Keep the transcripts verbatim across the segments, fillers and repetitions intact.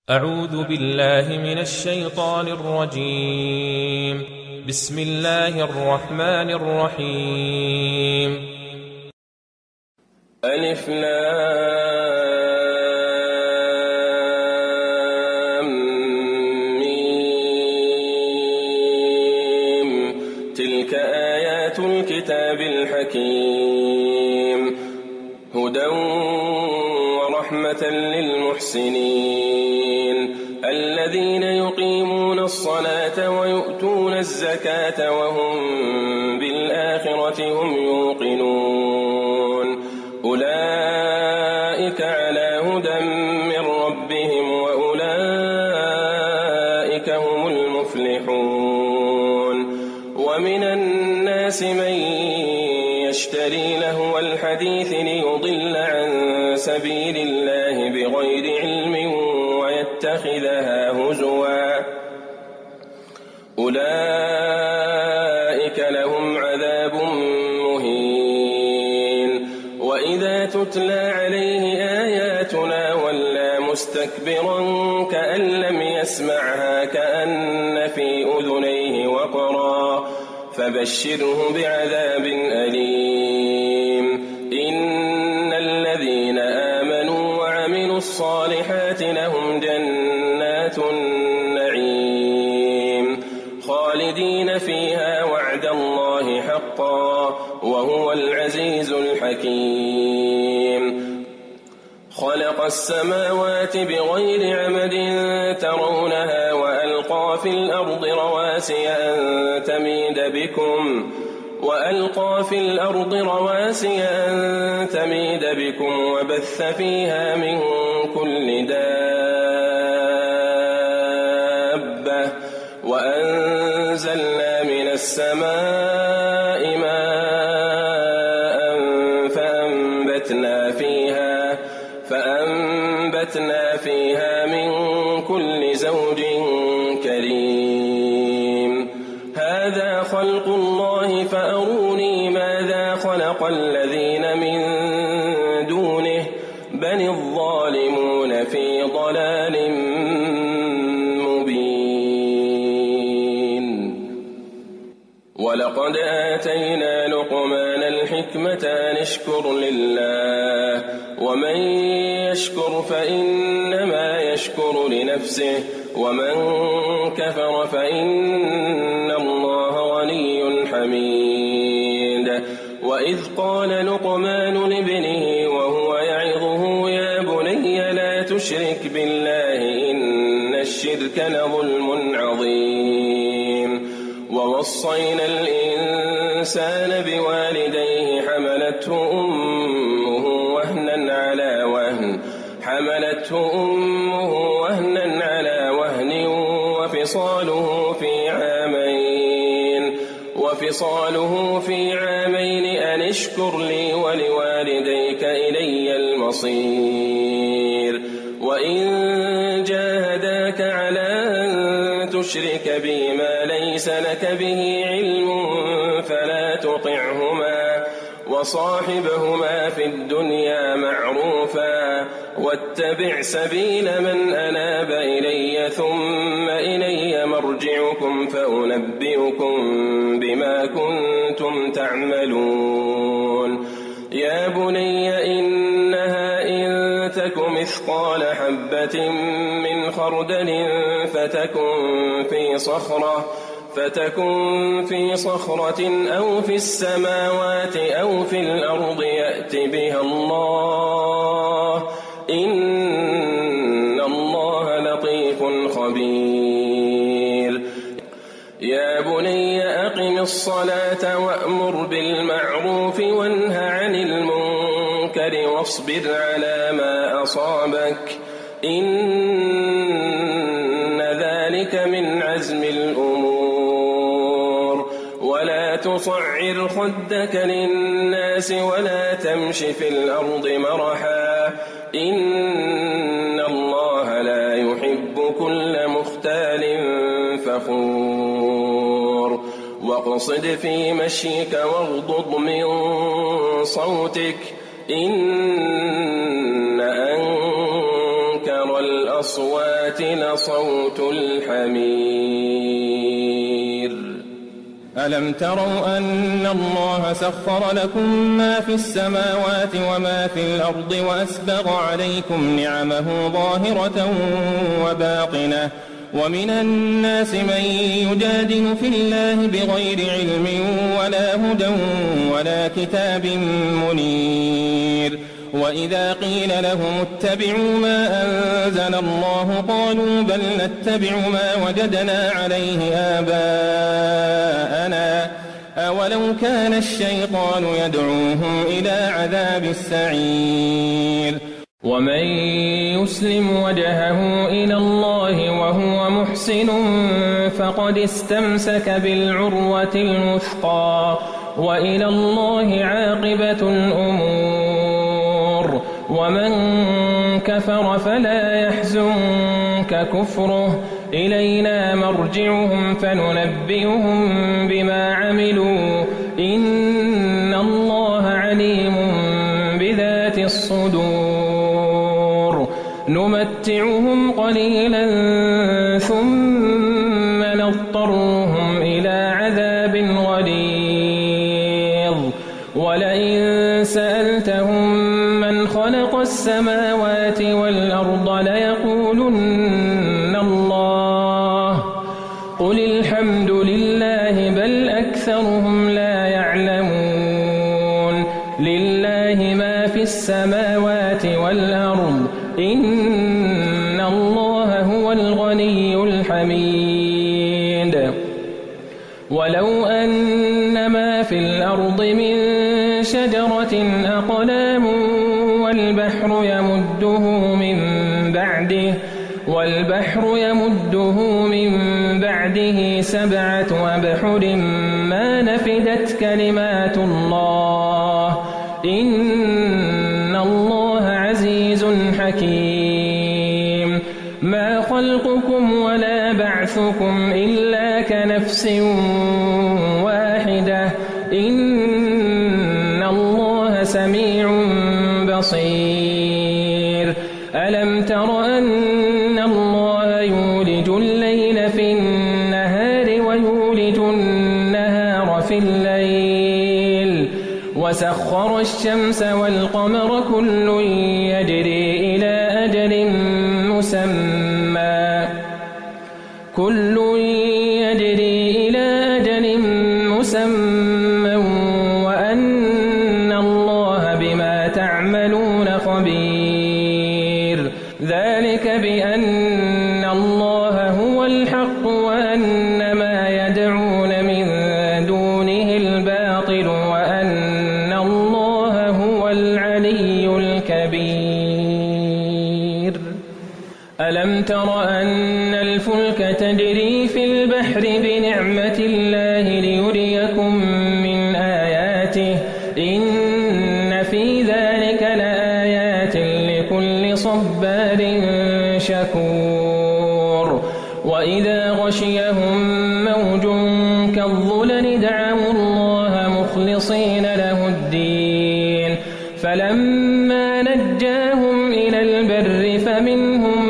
أعوذ بالله من الشيطان الرجيم. بسم الله الرحمن الرحيم. ألف لام ميم. تلك آيات الكتاب الحكيم هدى ورحمة للمحسنين الذين يقيمون الصلاة ويؤتون الزكاة وهم بالآخرة هم يوقنون أولئك على هدى من ربهم وأولئك هم المفلحون. ومن الناس من يشتري لهو الحديث ليضل عن سبيل الله بغير علم ويتخذها هزوا أولئك لهم عذاب مهين. وإذا تتلى عليه آياتنا ولى مستكبرا كأن لم يسمعها كأن في أذنيه وقرا فبشره بعذاب أليم. إن الذين آمنوا وعملوا الصالحات لهم جنات النعيم خالدين فيها وعد الله حقا وهو العزيز الحكيم. خلق السماوات بغير عمد ترونها وألقى في الأرض رواسي أن تميد بكم وألقى في الأرض رواسي أن تميد بكم وبث فيها من كل دابة وأنزلنا من السماء ماء فأنبتنا فيها فأنبتنا فيها من كل زوج كريم. هذا خلق الله فأروني ماذا خلق الذين من دونه بل الظالمون في ضلال مبين. ولقد آتينا لقمان الحكمة أن اشكر لله ومن يشكر فإنما يشكر لنفسه ومن كفر فإن الله غني حميد. وإذ قال لقمان لابنه وهو يعظه يا بني لا تشرك بالله إن الشرك لظلم عظيم. ووصينا الإنسان بوالديه حملته أمه وهنا على وهن حملته أمه وهنا على وهن وفصاله في عامين وفصاله في عامين أن اشكر لي ولوالديك إلي المصير. وإن جاهداك على أن تشرك بي ما ليس لك به علم فلا تطعهما وصاحبهما في الدنيا معروفا واتبع سبيل من أناب إلي ثم إلي مرجعكم فأنبئكم بما كنتم تعملون. يا بني إنها إن تك مثقال حبة من خردل فتكن في صخرة فتكن في صخرة أو في السماوات أو في الأرض يأت بها الله إن الله لطيف خبير. يا بني أقم الصلاة وأمر بالمعروف وانه عن المنكر واصبر على ما أصابك إن ذلك من عزم الأمور. ولا تصعر خدك للناس ولا تمش في الأرض مرحا إن الله لا يحب كل مختال فخور. واقصد في مشيك واغضض من صوتك إن أنكر الأصوات الأصوات لصوت الحمير. ألم تروا أن الله سخر لكم ما في السماوات وما في الأرض وأسبغ عليكم نعمه ظاهرة وباطنة ومن الناس من يجادل في الله بغير علم ولا هدى ولا كتاب منير. وإذا قيل لهم اتبعوا ما أنزل الله قالوا بل نتبع ما وجدنا عليه آباءنا أولو كان الشيطان يدعوهم إلى عذاب السعير. ومن يسلم وجهه إلى الله وهو محسن فقد استمسك بالعروة الوثقى وإلى الله عاقبة الأمور. ومن كفر فلا يحزنك كفره إلينا مرجعهم فننبئهم بما عملوا إن الله عليم بذات الصدور. نمتعهم قليلا ثم نضطرهم إلى عذاب غليظ. ولئن سألتهم من خلق السماوات والأرض ليقولن الله قل الحمد لله بل أكثرهم لا يعلمون. لله ما في السماوات والأرض إن الله هو الغني الحميد. ولو أن ما في الأرض من شجرة أقلام والبحر يمده من بعده والبحر يمده من بعده سبعة أبحر ما نفدت كلمات الله إن الله عزيز حكيم. ما خلقكم ولا بعثكم إلا كنفس واحدة إن الله سميع بصير. ألم تر أن الله يولج الليل في النهار ويولج النهار في الليل وسخر الشمس والقمر كل يجري إلى أجل مسمى كل يجري إلى أجل مسمى وأن الله بما تعملون خبير. ذلك بأن الله هو الحق وأن ما يدعون من دونه الباطل وأن الله هو العلي الكبير. ألم تر أن الفلك تجري في البحر بنعمة الله ليريكم من آياته إن في ذلك لآيات لكل صبار شكور. وإذا غشيهم موج كالظلل دعوا الله مخلصين له الدين فلما نجاهم إلى البر فمنهم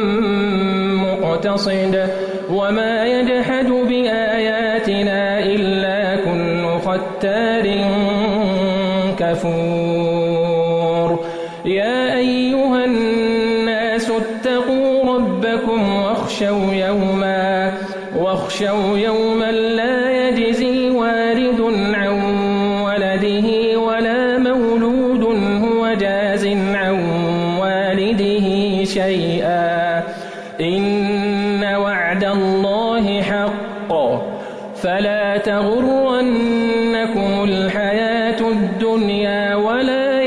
مقتصد وما يجحد بآياتنا إلا كل ختار كفور. يا أيها الناس اتقوا ربكم واخشوا يوما واخشوا يوما لا يجزي والد عن ولده ولا مولود هو جاز عن والده شيئا إن وعد الله حق فلا تغرنكم الحياة الدنيا ولا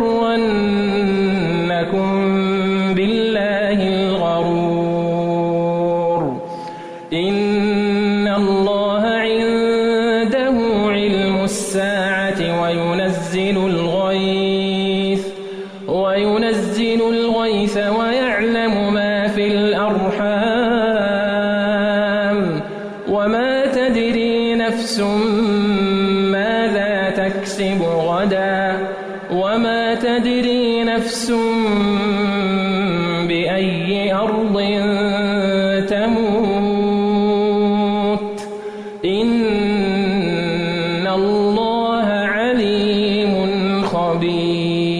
يغرنكم بالله الغرور. إن الله عنده علم الساعة وينزل الغيث وينزل الغيث ويعلم ما في الأرحام وما تدري نفس ماذا تكسب غدا وما تدري نفس بأي أرض أرض تموت إن الله عليم خبير